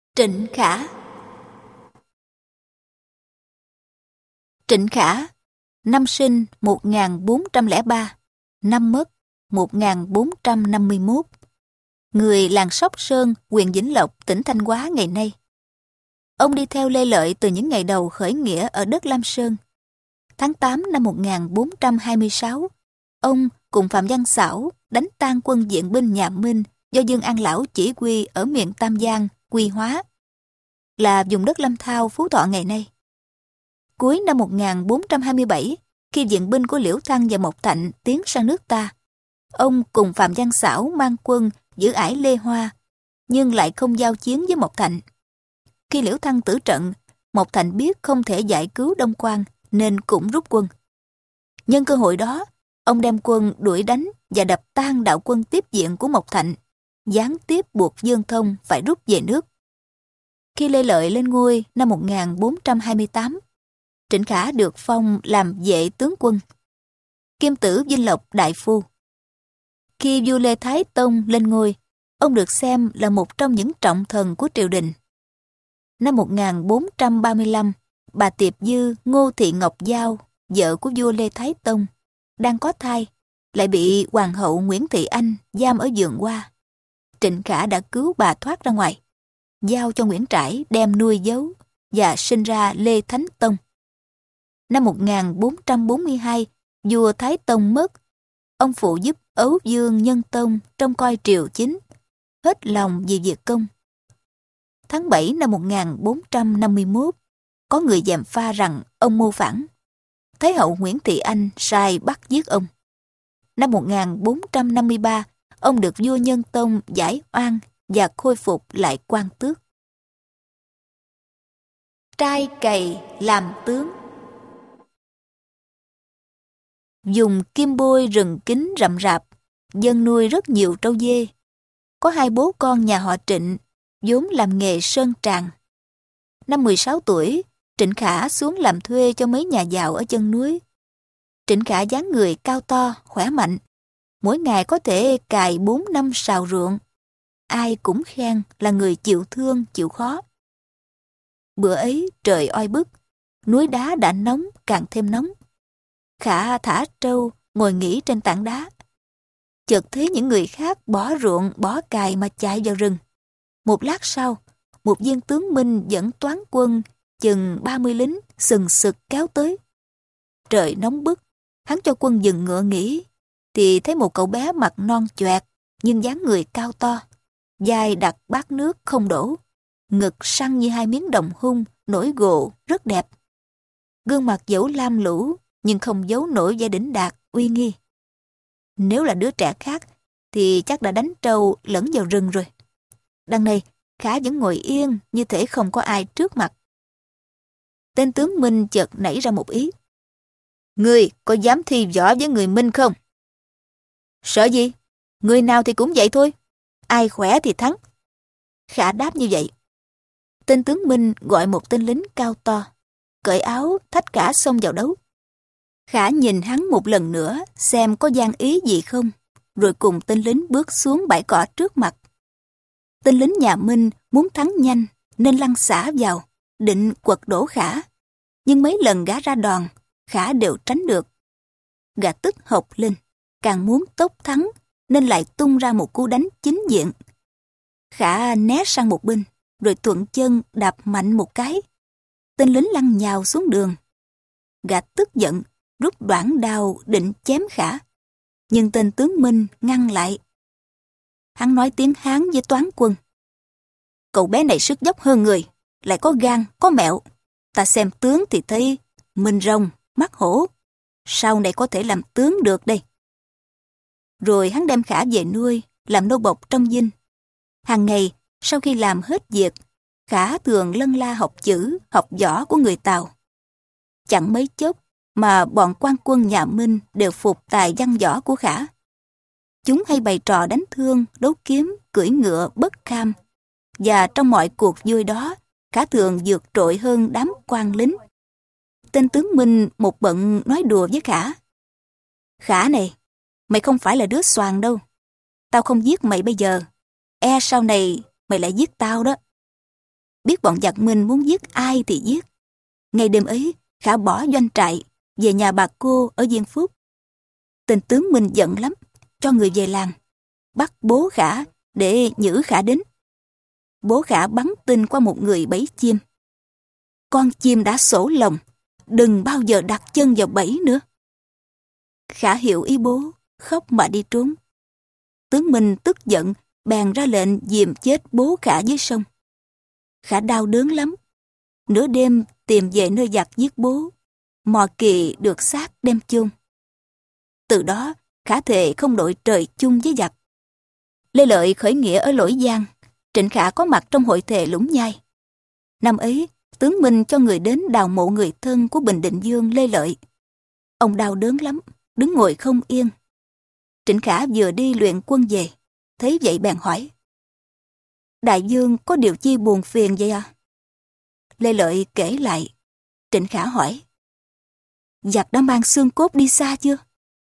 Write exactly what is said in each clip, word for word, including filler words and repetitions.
Trịnh Khả. Trịnh Khả, năm sinh một nghìn bốn trăm lẻ ba, năm mất một nghìn bốn trăm năm mươi mốt. Người làng Sóc Sơn, huyện Vĩnh Lộc, tỉnh Thanh Hóa ngày nay. Ông đi theo Lê Lợi từ những ngày đầu khởi nghĩa ở đất Lam Sơn. Tháng tám năm một nghìn bốn trăm hai mươi sáu, ông cùng Phạm Văn Xảo đánh tan quân viện binh nhà Minh do Dương An Lão chỉ huy ở miền Tam Giang, Quy Hóa, là vùng đất Lâm Thao, Phú Thọ ngày nay. Cuối năm một nghìn bốn trăm hai mươi bảy, khi viện binh của Liễu Thăng và Mộc Thạnh tiến sang nước ta, ông cùng Phạm Văn Xảo mang quân giữ ải Lê Hoa, nhưng lại không giao chiến với Mộc Thạnh. Khi Liễu Thăng tử trận, Mộc Thạnh biết không thể giải cứu Đông Quan nên cũng rút quân. Nhân cơ hội đó, ông đem quân đuổi đánh và đập tan đạo quân tiếp viện của Mộc Thạnh, gián tiếp buộc Dương Thông phải rút về nước. Khi Lê Lợi lên ngôi năm một nghìn bốn trăm hai mươi tám, Trịnh Khả được phong làm vệ tướng quân, kiêm tử Vinh Lộc đại phu. Khi vua Lê Thái Tông lên ngôi, ông được xem là một trong những trọng thần của triều đình. Năm một nghìn bốn trăm ba mươi lăm, bà Tiệp Dư Ngô Thị Ngọc Giao, vợ của vua Lê Thái Tông, đang có thai, lại bị hoàng hậu Nguyễn Thị Anh giam ở vườn hoa. Trịnh Khả đã cứu bà thoát ra ngoài, giao cho Nguyễn Trãi đem nuôi giấu và sinh ra Lê Thánh Tông. Năm một nghìn bốn trăm bốn mươi hai, vua Thái Tông mất, ông phụ giúp Ấu Dương Nhân Tông trông coi triều chính, hết lòng vì việc công. Tháng bảy năm một nghìn bốn trăm năm mươi mốt, có người gièm pha rằng ông mưu phản. Thái hậu Nguyễn Thị Anh sai bắt giết ông. Năm một nghìn bốn trăm năm mươi ba, ông được vua Nhân Tông giải oan và khôi phục lại quan tước. Trai cày làm tướng. Dùng Kim Bôi rừng kín rậm rạp, dân nuôi rất nhiều trâu dê. Có hai bố con nhà họ Trịnh, vốn làm nghề sơn tràng. Năm mười sáu tuổi, Trịnh Khả xuống làm thuê cho mấy nhà giàu ở chân núi. Trịnh Khả dáng người cao to, khỏe mạnh, mỗi ngày có thể cày bốn năm sào ruộng. Ai cũng khen là người chịu thương, chịu khó. Bữa ấy trời oi bức, núi đá đã nóng càng thêm nóng. Khả thả trâu ngồi nghỉ trên tảng đá. Chợt thấy những người khác bỏ ruộng, bỏ cày mà chạy vào rừng. Một lát sau, một viên tướng Minh dẫn toán quân chừng ba mươi lính sừng sực kéo tới. Trời nóng bức, hắn cho quân dừng ngựa nghỉ, thì thấy một cậu bé mặt non choẹt nhưng dáng người cao to, vai đặt bát nước không đổ, ngực săn như hai miếng đồng hung nổi gồ rất đẹp. Gương mặt dẫu lam lũ nhưng không giấu nổi vẻ đỉnh đạt uy nghi. Nếu là đứa trẻ khác thì chắc đã đánh trâu lẫn vào rừng rồi. Đằng này Khả vẫn ngồi yên như thể không có ai trước mặt. Tên tướng Minh chợt nảy ra một ý. Ngươi có dám thi võ với người Minh không? Sợ gì? Người nào thì cũng vậy thôi. Ai khỏe thì thắng. Khả đáp như vậy. Tên tướng Minh gọi một tên lính cao to, cởi áo thách Khả xông vào đấu. Khả nhìn hắn một lần nữa xem có gian ý gì không, rồi cùng tên lính bước xuống bãi cỏ trước mặt. Tên lính nhà Minh muốn thắng nhanh nên lăn xả vào, định quật đổ Khả. Nhưng mấy lần gã ra đòn, Khả đều tránh được. Gã tức hộc lên, càng muốn tốc thắng nên lại tung ra một cú đánh chính diện. Khả né sang một bên, rồi thuận chân đạp mạnh một cái. Tên lính lăn nhào xuống đường. Gã tức giận, rút đoản đao định chém Khả. Nhưng tên tướng Minh ngăn lại. Hắn nói tiếng Hán với toán quân. Cậu bé này sức dốc hơn người, lại có gan, có mẹo. Ta xem tướng thì thấy mình rồng, mắt hổ. Sau này có thể làm tướng được đây. Rồi hắn đem Khả về nuôi, làm nô bộc trong dinh. Hàng ngày, sau khi làm hết việc, Khả thường lân la học chữ, học võ của người Tàu. Chẳng mấy chốc mà bọn quan quân nhà Minh đều phục tài văn võ của Khả. Chúng hay bày trò đánh thương, đấu kiếm, cưỡi ngựa bất kham. Và trong mọi cuộc vui đó, Khả thường vượt trội hơn đám quan lính. Tên tướng Minh một bận nói đùa với Khả. Khả này, mày không phải là đứa xoàn đâu. Tao không giết mày bây giờ. E sau này mày lại giết tao đó. biết bọn giặc Minh muốn giết ai thì giết. Ngay đêm ấy, Khả bỏ doanh trại, về nhà bà cô ở Diên Phúc. Tên tướng Minh giận lắm, cho người về làng, bắt bố Khả để nhử Khả đến. Bố Khả bắn tin qua một người bẫy chim. Con chim đã sổ lồng, đừng bao giờ đặt chân vào bẫy nữa. Khả hiểu ý bố, khóc mà đi trốn. Tướng Minh tức giận, bèn ra lệnh dìm chết bố Khả dưới sông. Khả đau đớn lắm. Nửa đêm tìm về nơi giặc giết bố, mò kỳ được xác đem chôn. Từ đó, Khả thề không đội trời chung với giặc. Lê Lợi khởi nghĩa ở Lỗi Giang, Trịnh Khả có mặt trong hội thề Lũng Nhai. Năm ấy, tướng Minh cho người đến đào mộ người thân của Bình Định Dương Lê Lợi. Ông đau đớn lắm, đứng ngồi không yên. Trịnh Khả vừa đi luyện quân về, thấy vậy bèn hỏi: Đại vương có điều chi buồn phiền vậy à? Lê Lợi kể lại. Trịnh Khả hỏi: Giặc đã mang xương cốt đi xa chưa?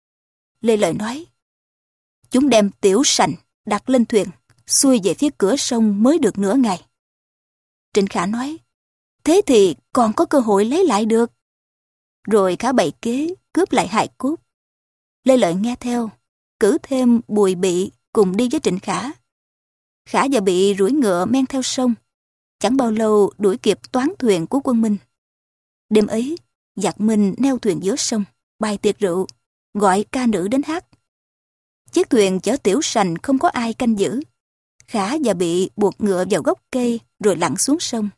Lê Lợi nói: Chúng đem tiểu sành đặt lên thuyền, xuôi về phía cửa sông mới được nửa ngày. Trịnh Khả nói: Thế thì còn có cơ hội lấy lại được. Rồi Khả bày kế cướp lại hài cốt. Lê Lợi nghe theo, cử thêm Bùi Bị cùng đi với Trịnh Khả. Khả và Bị rủi ngựa men theo sông, chẳng bao lâu đuổi kịp toán thuyền của quân Minh. Đêm ấy, giặc Minh neo thuyền giữa sông, bày tiệc rượu, gọi ca nữ đến hát. Chiếc thuyền chở tiểu sành không có ai canh giữ. Khả và Bị buộc ngựa vào gốc cây rồi lặn xuống sông.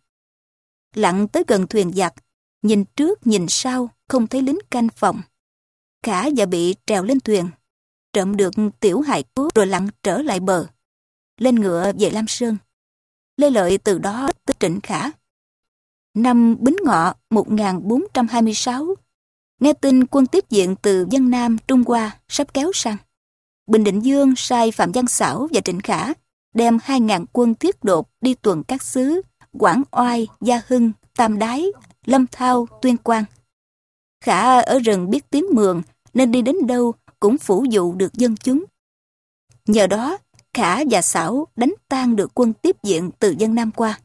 Lặn tới gần thuyền giặc, nhìn trước nhìn sau không thấy lính canh phòng. Khả và Bị trèo lên thuyền, trộm được tiểu hài cốt rồi lặn trở lại bờ, lên ngựa về Lam Sơn. Lê Lợi từ đó tới Trịnh Khả. Năm Bính Ngọ một nghìn bốn trăm hai mươi sáu, nghe tin quân tiếp viện từ Vân Nam Trung Hoa sắp kéo sang. Bình Định Dương sai Phạm Văn Xảo và Trịnh Khả đem hai ngàn quân thiết đột đi tuần các xứ Quảng Oai, Gia Hưng, Tam Đái, Lâm Thao, Tuyên Quang. Khả ở rừng biết tiếng Mường nên đi đến đâu cũng phủ dụ được dân chúng. Nhờ đó, Khả và Xảo đánh tan được quân tiếp viện từ Vân Nam qua.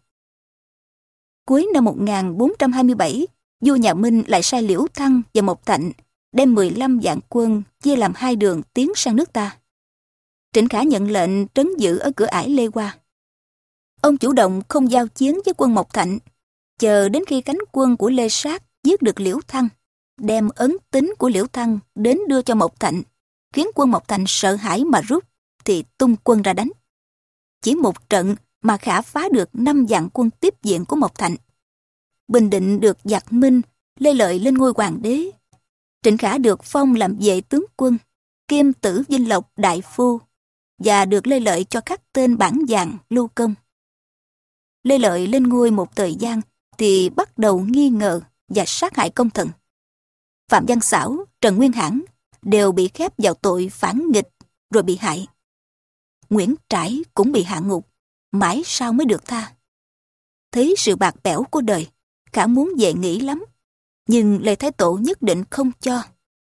Cuối năm một nghìn bốn trăm hai mươi bảy, vua nhà Minh lại sai Liễu Thăng và Mộc Thạnh đem mười lăm vạn quân chia làm hai đường tiến sang nước ta. Trịnh Khả nhận lệnh trấn giữ ở cửa ải Lê Hoa. Ông chủ động không giao chiến với quân Mộc Thạnh, chờ đến khi cánh quân của Lê Sát giết được Liễu Thăng, đem ấn tín của Liễu Thăng đến đưa cho Mộc Thạnh, khiến quân Mộc Thạnh sợ hãi mà rút, thì tung quân ra đánh. Chỉ một trận mà Khả phá được năm vạn quân tiếp viện của Mộc Thạnh. Bình Định được giặc Minh, Lê Lợi lên ngôi hoàng đế. Trịnh Khả được phong làm vệ tướng quân, kiêm Tử Vinh Lộc đại phu, và được Lê Lợi cho khắc tên bản vàng lưu công. Lê Lợi lên ngôi một thời gian thì bắt đầu nghi ngờ và sát hại công thần. Phạm Văn Xảo, Trần Nguyên Hãn đều bị khép vào tội phản nghịch rồi bị hại. Nguyễn Trãi cũng bị hạ ngục, mãi sau mới được tha. Thấy sự bạc bẽo của đời, Khả muốn về nghỉ lắm, nhưng Lê Thái Tổ nhất định không cho.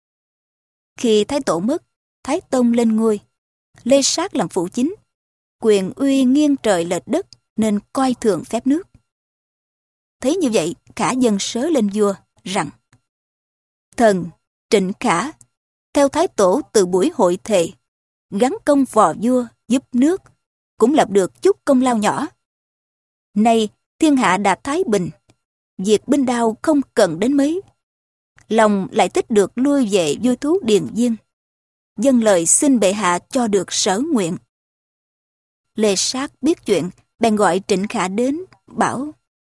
Khi Thái Tổ mất, Thái Tông lên ngôi, Lê Sát làm phụ chính, quyền uy nghiêng trời lệch đất nên coi thường phép nước. Thấy như vậy, Khả dâng sớ lên vua rằng: Thần Trịnh Khả theo Thái Tổ từ buổi hội thề, gắn công vò vua giúp nước, cũng lập được chút công lao nhỏ. Nay thiên hạ đã thái bình, việc binh đao không cần đến mấy, lòng lại tích được lui về vui thú điền viên, dâng lời xin bệ hạ cho được sở nguyện. Lê Sát biết chuyện, bèn gọi Trịnh Khả đến, bảo: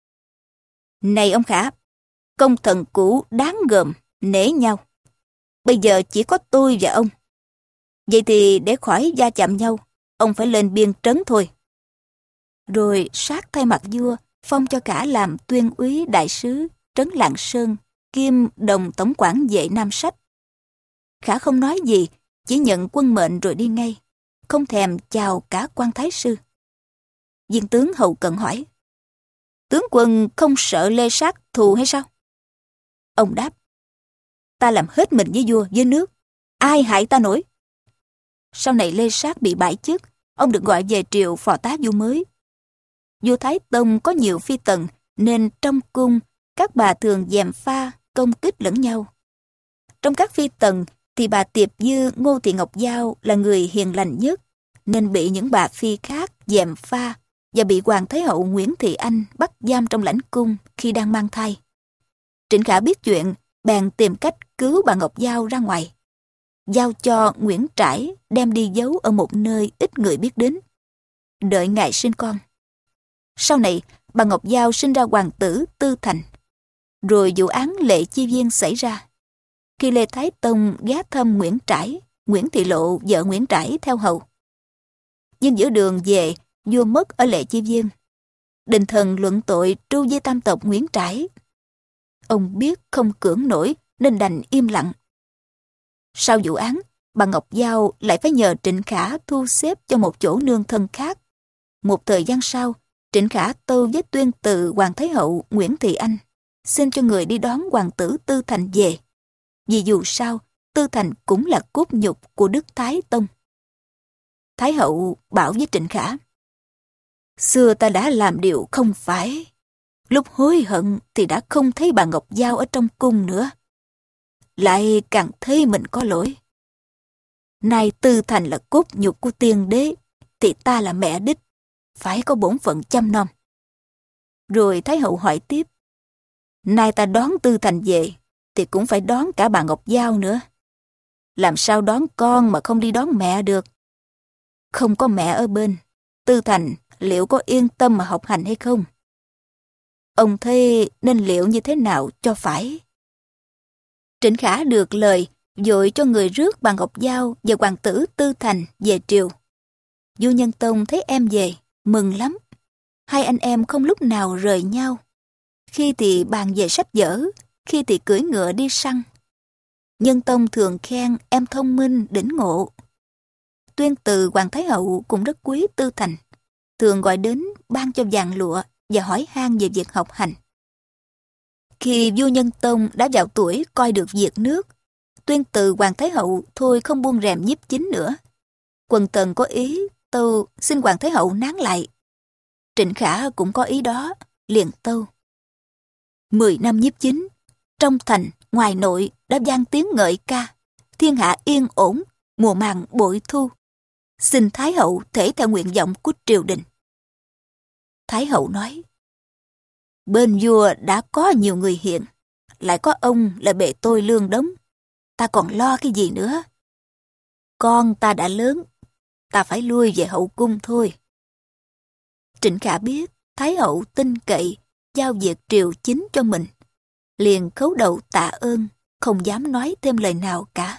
Này ông Khả, công thần cũ đáng gờm, nể nhau. Bây giờ chỉ có tôi và ông. Vậy thì để khỏi va chạm nhau, ông phải lên biên trấn thôi. Rồi Sát thay mặt vua, phong cho Khả làm tuyên úy đại sứ trấn Lạng Sơn, kiêm đồng tổng quản vệ Nam Sách. Khả không nói gì, chỉ nhận quân mệnh rồi đi ngay, không thèm chào cả quan thái sư. Viên tướng hầu cận hỏi: Tướng quân không sợ Lê Sát thù hay sao? Ông đáp: Ta làm hết mình với vua với nước, ai hại ta nổi? Sau này Lê Sát bị bãi chức, ông được gọi về triều phò tá vua mới. vua Thái Tông có nhiều phi tần nên trong cung các bà thường gièm pha công kích lẫn nhau. Trong các phi tần thì bà Tiệp Dư Ngô Thị Ngọc Giao là người hiền lành nhất, nên bị những bà phi khác gièm pha và bị Hoàng Thái Hậu Nguyễn Thị Anh bắt giam trong lãnh cung khi đang mang thai. Trịnh Khả biết chuyện, bèn tìm cách cứu bà Ngọc Giao ra ngoài, giao cho Nguyễn Trãi đem đi giấu ở một nơi ít người biết đến, đợi ngài sinh con. Sau này, bà Ngọc Giao sinh ra hoàng tử Tư Thành. Rồi vụ án Lệ Chi Viên xảy ra. Khi Lê Thái Tông ghé thăm Nguyễn Trãi, Nguyễn Thị Lộ vợ Nguyễn Trãi theo hầu. Nhưng giữa đường về, vua mất ở Lệ Chi Viên. Đình thần luận tội tru di tam tộc Nguyễn Trãi. Ông biết không cưỡng nổi nên đành im lặng. Sau vụ án, bà Ngọc Giao lại phải nhờ Trịnh Khả thu xếp cho một chỗ nương thân khác. Một thời gian sau, Trịnh Khả tâu với tuyên từ Hoàng Thái Hậu Nguyễn Thị Anh, xin cho người đi đón hoàng tử Tư Thành về. Vì dù sao, Tư Thành cũng là cốt nhục của Đức Thái Tông. Thái Hậu bảo với Trịnh Khả, xưa ta đã làm điều không phải. Lúc hối hận thì đã không thấy bà Ngọc Giao ở trong cung nữa. Lại càng thấy mình có lỗi. Nay Tư Thành là cốt nhục của tiên đế, thì ta là mẹ đích, phải có bổn phận chăm nom. Rồi Thái Hậu hỏi tiếp, nay ta đón Tư Thành về, thì cũng phải đón cả bà Ngọc Giao nữa. Làm sao đón con mà không đi đón mẹ được? Không có mẹ ở bên, Tư Thành liệu có yên tâm mà học hành hay không? Ông thấy nên liệu như thế nào cho phải? Trịnh Khả được lời, vội cho người rước bà Ngọc Giao và hoàng tử Tư Thành về triều. Vua Nhân Tông thấy em về, mừng lắm. Hai anh em không lúc nào rời nhau. Khi thì bàn về sách vở, khi thì cưỡi ngựa đi săn. Nhân Tông thường khen em thông minh, đỉnh ngộ. Tuyên từ Hoàng Thái Hậu cũng rất quý Tư Thành, thường gọi đến ban cho vàng lụa và hỏi han về việc học hành. Khi vua Nhân Tông đã vào tuổi coi được việc nước, Tuyên từ Hoàng Thái Hậu thôi không buông rèm nhiếp chính nữa. Quần tần có ý tâu xin Hoàng Thái Hậu nán lại. Trịnh Khả cũng có ý đó, liền tâu. Mười năm nhiếp chính, trong thành, ngoài nội đã vang tiếng ngợi ca, thiên hạ yên ổn, mùa màng bội thu. Xin Thái Hậu thể theo nguyện vọng của triều đình. Thái Hậu nói, bên vua đã có nhiều người hiền, lại có ông là bề tôi lương đống, ta còn lo cái gì nữa? Con ta đã lớn, ta phải lui về hậu cung thôi. Trịnh Khả biết Thái Hậu tin cậy, giao việc triều chính cho mình, liền khấu đầu tạ ơn, không dám nói thêm lời nào cả.